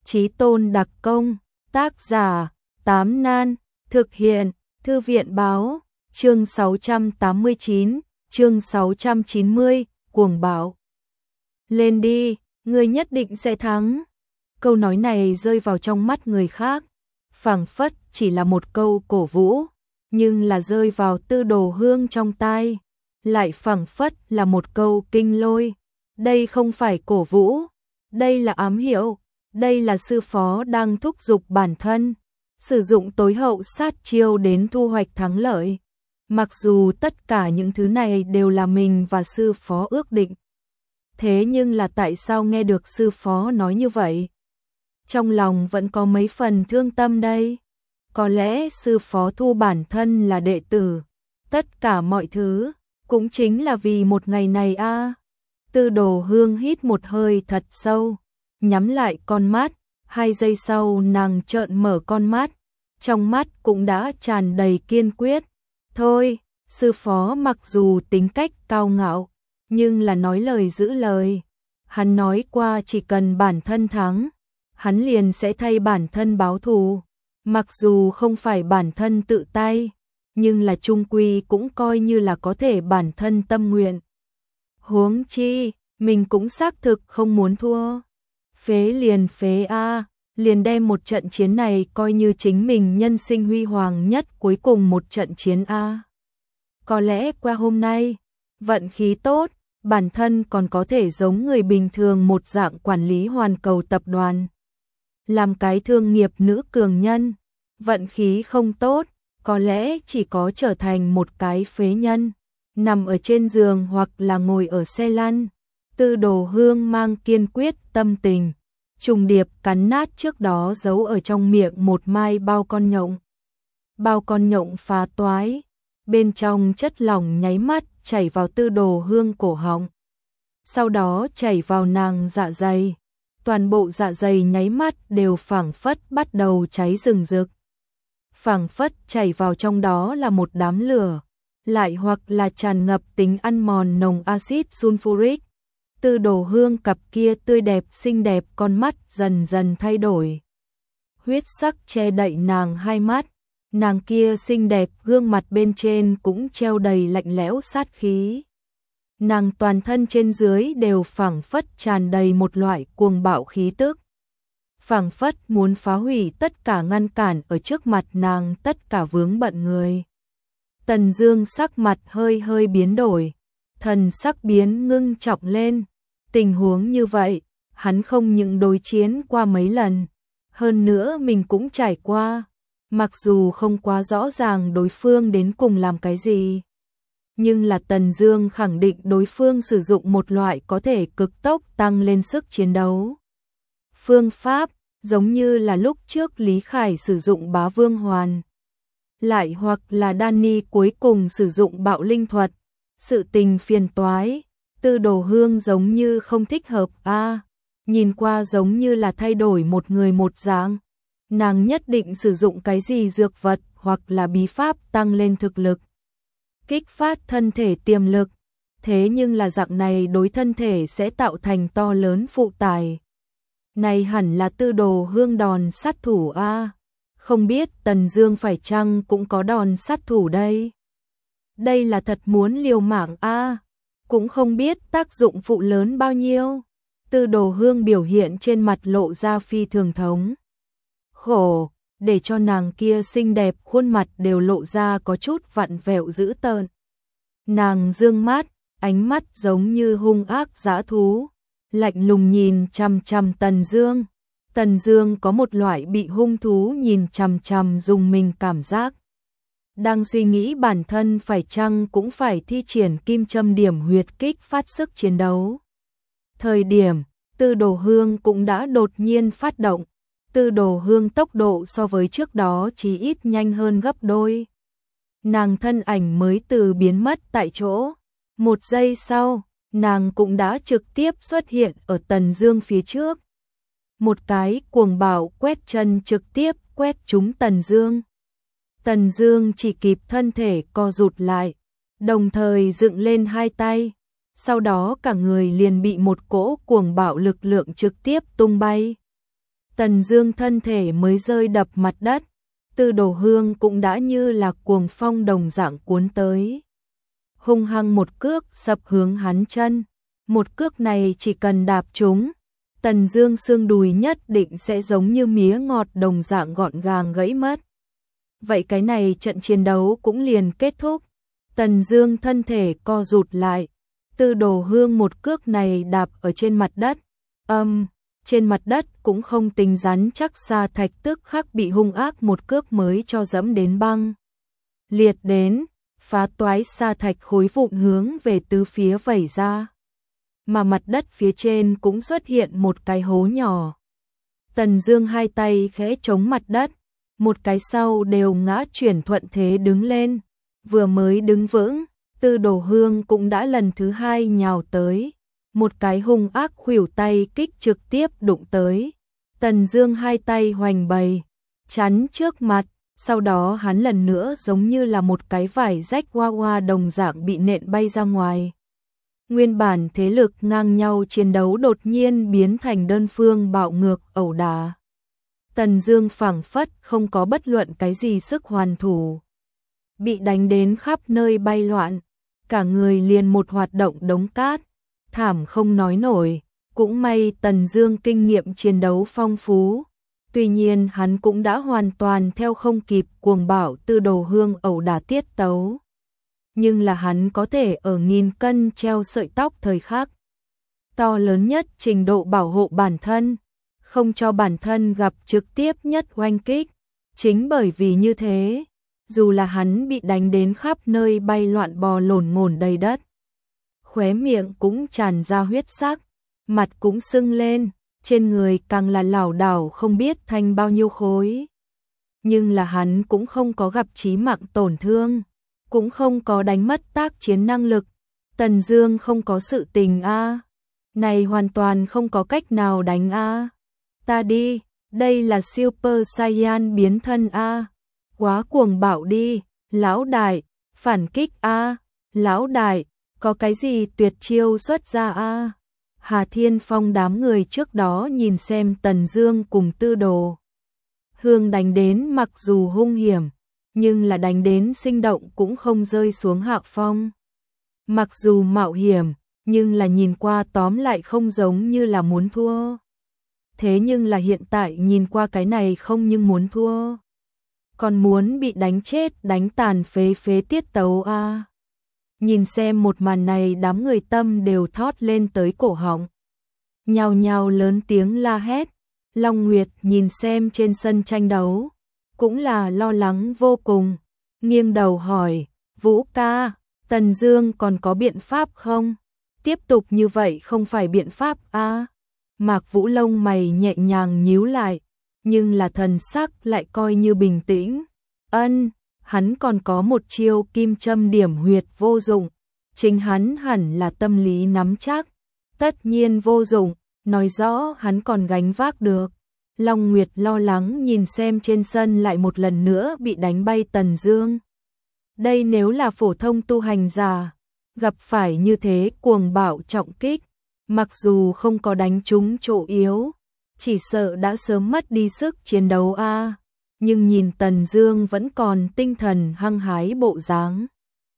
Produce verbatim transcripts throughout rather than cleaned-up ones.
Chí tôn đặc công, tác giả, Tám Nan, thực hiện, Thư viện báo, chương sáu trăm tám mươi chín, chương sáu trăm chín mươi, cuồng bạo. Lên đi, ngươi nhất định sẽ thắng. Câu nói này rơi vào trong mắt người khác, phảng phất chỉ là một câu cổ vũ, nhưng là rơi vào Tư Đồ Hương trong tai, lại phảng phất là một câu kinh lôi. Đây không phải cổ vũ, đây là ám hiệu, đây là sư phó đang thúc giục bản thân, sử dụng tối hậu sát chiêu đến thu hoạch thắng lợi. Mặc dù tất cả những thứ này đều là mình và sư phó ước định. Thế nhưng là tại sao nghe được sư phó nói như vậy? Trong lòng vẫn có mấy phần thương tâm đây. Có lẽ sư phó thu bản thân là đệ tử. Tất cả mọi thứ cũng chính là vì một ngày này a. À. Tư Đồ Hương hít một hơi thật sâu, nhắm lại con mắt, hai giây sau nàng trợn mở con mắt, trong mắt cũng đã tràn đầy kiên quyết. Thôi, sư phó mặc dù tính cách cao ngạo, nhưng là nói lời giữ lời. Hắn nói qua chỉ cần bản thân thắng, hắn liền sẽ thay bản thân báo thù. Mặc dù không phải bản thân tự tay, nhưng là chung quy cũng coi như là có thể bản thân tâm nguyện. Huống chi, mình cũng xác thực không muốn thua. Phế liền phế a, liền đem một trận chiến này coi như chính mình nhân sinh huy hoàng nhất cuối cùng một trận chiến a. Có lẽ qua hôm nay, vận khí tốt, bản thân còn có thể giống người bình thường một dạng quản lý hoàn cầu tập đoàn. Làm cái thương nghiệp nữ cường nhân, vận khí không tốt, có lẽ chỉ có trở thành một cái phế nhân, nằm ở trên giường hoặc là ngồi ở xe lăn. Tư Đồ Hương mang kiên quyết tâm tình, trùng điệp cắn nát trước đó giấu ở trong miệng một mai bao con nhộng. Bao con nhộng phá toái, bên trong chất lỏng nháy mắt chảy vào Tư Đồ Hương cổ họng, sau đó chảy vào nàng dạ dày. Toàn bộ dạ dày nháy mắt đều phảng phất bắt đầu cháy rừng rực. Phảng phất chảy vào trong đó là một đám lửa, lại hoặc là tràn ngập tính ăn mòn nồng axit sulfuric. Tư Đồ Hương cặp kia tươi đẹp xinh đẹp con mắt dần dần thay đổi. Huyết sắc che đậy nàng hai mắt, nàng kia xinh đẹp gương mặt bên trên cũng treo đầy lạnh lẽo sát khí. Nàng toàn thân trên dưới đều phảng phất tràn đầy một loại cuồng bạo khí tức. Phảng phất muốn phá hủy tất cả ngăn cản ở trước mặt nàng tất cả vướng bận người. Tần Dương sắc mặt hơi hơi biến đổi, thần sắc biến ngưng trọng lên. Tình huống như vậy, hắn không những đối chiến qua mấy lần, hơn nữa mình cũng trải qua, mặc dù không quá rõ ràng đối phương đến cùng làm cái gì. Nhưng là Tần Dương khẳng định đối phương sử dụng một loại có thể cực tốc tăng lên sức chiến đấu phương pháp, giống như là lúc trước Lý Khải sử dụng Bá Vương Hoàn, lại hoặc là Danny cuối cùng sử dụng Bạo Linh thuật. Sự tình phiền toái, Tư Đồ Hương giống như không thích hợp a, à, nhìn qua giống như là thay đổi một người một dạng. Nàng nhất định sử dụng cái gì dược vật hoặc là bí pháp tăng lên thực lực, kích phát thân thể tiềm lực, thế nhưng là dạng này đối thân thể sẽ tạo thành to lớn phụ tải. Này hẳn là Tư Đồ Hương đòn sát thủ a, à. Không biết Tần Dương phải chăng cũng có đòn sát thủ đây. Đây là thật muốn liều mạng a, à. Cũng không biết tác dụng phụ lớn bao nhiêu. Tư Đồ Hương biểu hiện trên mặt lộ ra phi thường thống khổ, để cho nàng kia xinh đẹp khuôn mặt đều lộ ra có chút vặn vẹo dữ tợn. Nàng dương mắt, ánh mắt giống như hung ác dã thú, lạnh lùng nhìn chằm chằm Tần Dương. Tần Dương có một loại bị hung thú nhìn chằm chằm dùng mình cảm giác. Đang suy nghĩ bản thân phải chăng cũng phải thi triển kim châm điểm huyệt kích phát sức chiến đấu. Thời điểm, Tư Đồ Hương cũng đã đột nhiên phát động. Tư Đồ Hương tốc độ so với trước đó chỉ ít nhanh hơn gấp đôi. Nàng thân ảnh mới từ biến mất tại chỗ. Một giây sau, nàng cũng đã trực tiếp xuất hiện ở Tần Dương phía trước. Một cái cuồng bạo quét chân trực tiếp quét trúng Tần Dương. Tần Dương chỉ kịp thân thể co rụt lại, đồng thời dựng lên hai tay. Sau đó cả người liền bị một cỗ cuồng bạo lực lượng trực tiếp tung bay. Tần Dương thân thể mới rơi đập mặt đất, Tư Đồ Hương cũng đã như là cuồng phong đồng dạng cuốn tới. Hung hăng một cước sập hướng hắn chân, một cước này chỉ cần đạp trúng, Tần Dương xương đùi nhất định sẽ giống như mía ngọt đồng dạng gọn gàng gãy mất. Vậy cái này trận chiến đấu cũng liền kết thúc. Tần Dương thân thể co rụt lại, Tư Đồ Hương một cước này đạp ở trên mặt đất, âm, um, trên mặt đất cũng không tính rắn chắc, sa thạch tức khắc bị hung ác một cước mới cho dẫm đến băng liệt đến, phá toái, sa thạch khối vụn hướng về tứ phía vẩy ra. Mà mặt đất phía trên cũng xuất hiện một cái hố nhỏ. Tần Dương hai tay khẽ chống mặt đất, một cái sau đều ngã chuyển thuận thế đứng lên, vừa mới đứng vững, Tư Đồ Hương cũng đã lần thứ hai nhào tới, một cái hung ác khuỷu tay kích trực tiếp đụng tới. Tần Dương hai tay hoành bày, chắn trước mặt, sau đó hắn lần nữa giống như là một cái vải rách hoa hoa đồng dạng bị nện bay ra ngoài. Nguyên bản thế lực ngang nhau chiến đấu đột nhiên biến thành đơn phương bạo ngược ẩu đả. Tần Dương phảng phất không có bất luận cái gì sức hoàn thủ, bị đánh đến khắp nơi bay loạn, cả người liền một hoạt động đống cát, thảm không nói nổi. Cũng may Tần Dương kinh nghiệm chiến đấu phong phú, tuy nhiên hắn cũng đã hoàn toàn theo không kịp cuồng bạo Tư Đồ Hương ẩu đả tiết tấu. Nhưng là hắn có thể ở nghìn cân treo sợi tóc thời khắc to lớn nhất trình độ bảo hộ bản thân, không cho bản thân gặp trực tiếp nhất oanh kích. Chính bởi vì như thế, dù là hắn bị đánh đến khắp nơi bay loạn bò lổn ngổn đầy đất, khóe miệng cũng tràn ra huyết sắc, mặt cũng sưng lên, trên người càng là lảo đảo không biết thành bao nhiêu khối. Nhưng là hắn cũng không có gặp chí mạng tổn thương, cũng không có đánh mất tác chiến năng lực. Tần Dương không có sự tình a, này hoàn toàn không có cách nào đánh a. Ta đi, đây là Super Saiyan biến thân a, quá cuồng bạo đi, lão đại, phản kích a, lão đại, có cái gì tuyệt chiêu xuất ra a. Hà Thiên Phong đám người trước đó nhìn xem Tần Dương cùng Tư Đồ Hương đánh đến mặc dù hung hiểm, nhưng là đánh đến sinh động cũng không rơi xuống hạ phong. Mặc dù mạo hiểm, nhưng là nhìn qua tóm lại không giống như là muốn thua. Thế nhưng là hiện tại nhìn qua cái này không nhưng muốn thua, còn muốn bị đánh chết đánh tàn phế phế tiết tấu a. Nhìn xem một màn này đám người tâm đều thót lên tới cổ họng, nhao nhao lớn tiếng la hét. Long Nguyệt nhìn xem trên sân tranh đấu, cũng là lo lắng vô cùng, nghiêng đầu hỏi, Vũ ca, Tần Dương còn có biện pháp không? Tiếp tục như vậy không phải biện pháp a. À? Mạc Vũ lông mày nhẹ nhàng nhíu lại, nhưng là thần sắc lại coi như bình tĩnh. Ân, hắn còn có một chiêu kim châm điểm huyệt vô dụng, chính hắn hẳn là tâm lý nắm chắc, tất nhiên vô dụng, nói rõ hắn còn gánh vác được. Long Nguyệt lo lắng nhìn xem trên sân lại một lần nữa bị đánh bay Tần Dương. Đây nếu là phổ thông tu hành giả, gặp phải như thế cuồng bạo trọng kích, mặc dù không có đánh trúng chỗ yếu, chỉ sợ đã sớm mất đi sức chiến đấu a. Nhưng nhìn Tần Dương vẫn còn tinh thần hăng hái bộ dáng,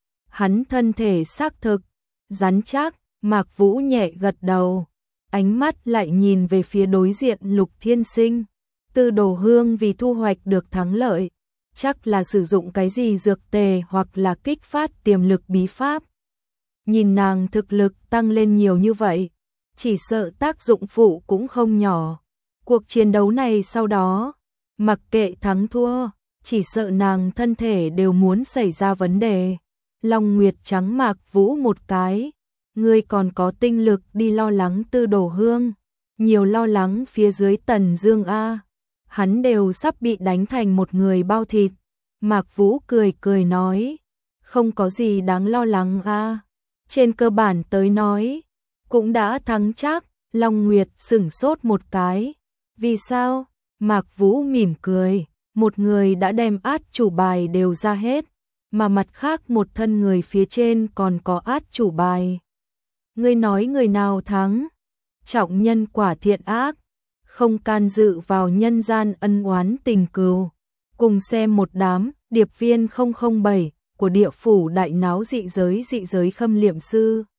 hắn thân thể xác thực rắn chắc. Mạc Vũ nhẹ gật đầu, ánh mắt lại nhìn về phía đối diện Lục Thiên Sinh. Tư Đồ Hương vì thu hoạch được thắng lợi, chắc là sử dụng cái gì dược tề hoặc là kích phát tiềm lực bí pháp. Nhìn nàng thực lực tăng lên nhiều như vậy, chỉ sợ tác dụng phụ cũng không nhỏ. Cuộc chiến đấu này sau đó, mặc kệ thắng thua, chỉ sợ nàng thân thể đều muốn xảy ra vấn đề. Long Nguyệt trắng Mạc Vũ một cái, ngươi còn có tinh lực đi lo lắng Tư Đồ Hương, nhiều lo lắng phía dưới Tần Dương a. Hắn đều sắp bị đánh thành một người bao thịt. Mạc Vũ cười cười nói, không có gì đáng lo lắng a. Trên cơ bản tới nói, cũng đã thắng chắc. Long Nguyệt sững sốt một cái. Vì sao? Mạc Vũ mỉm cười, một người đã đem át chủ bài đều ra hết, mà mặt khác một thân người phía trên còn có át chủ bài. Ngươi nói người nào thắng? Trọng nhân quả thiện ác, không can dự vào nhân gian ân oán tình cừu. Cùng xem một đám điệp viên không không bảy của địa phủ đại náo dị giới dị giới khâm liệm sư.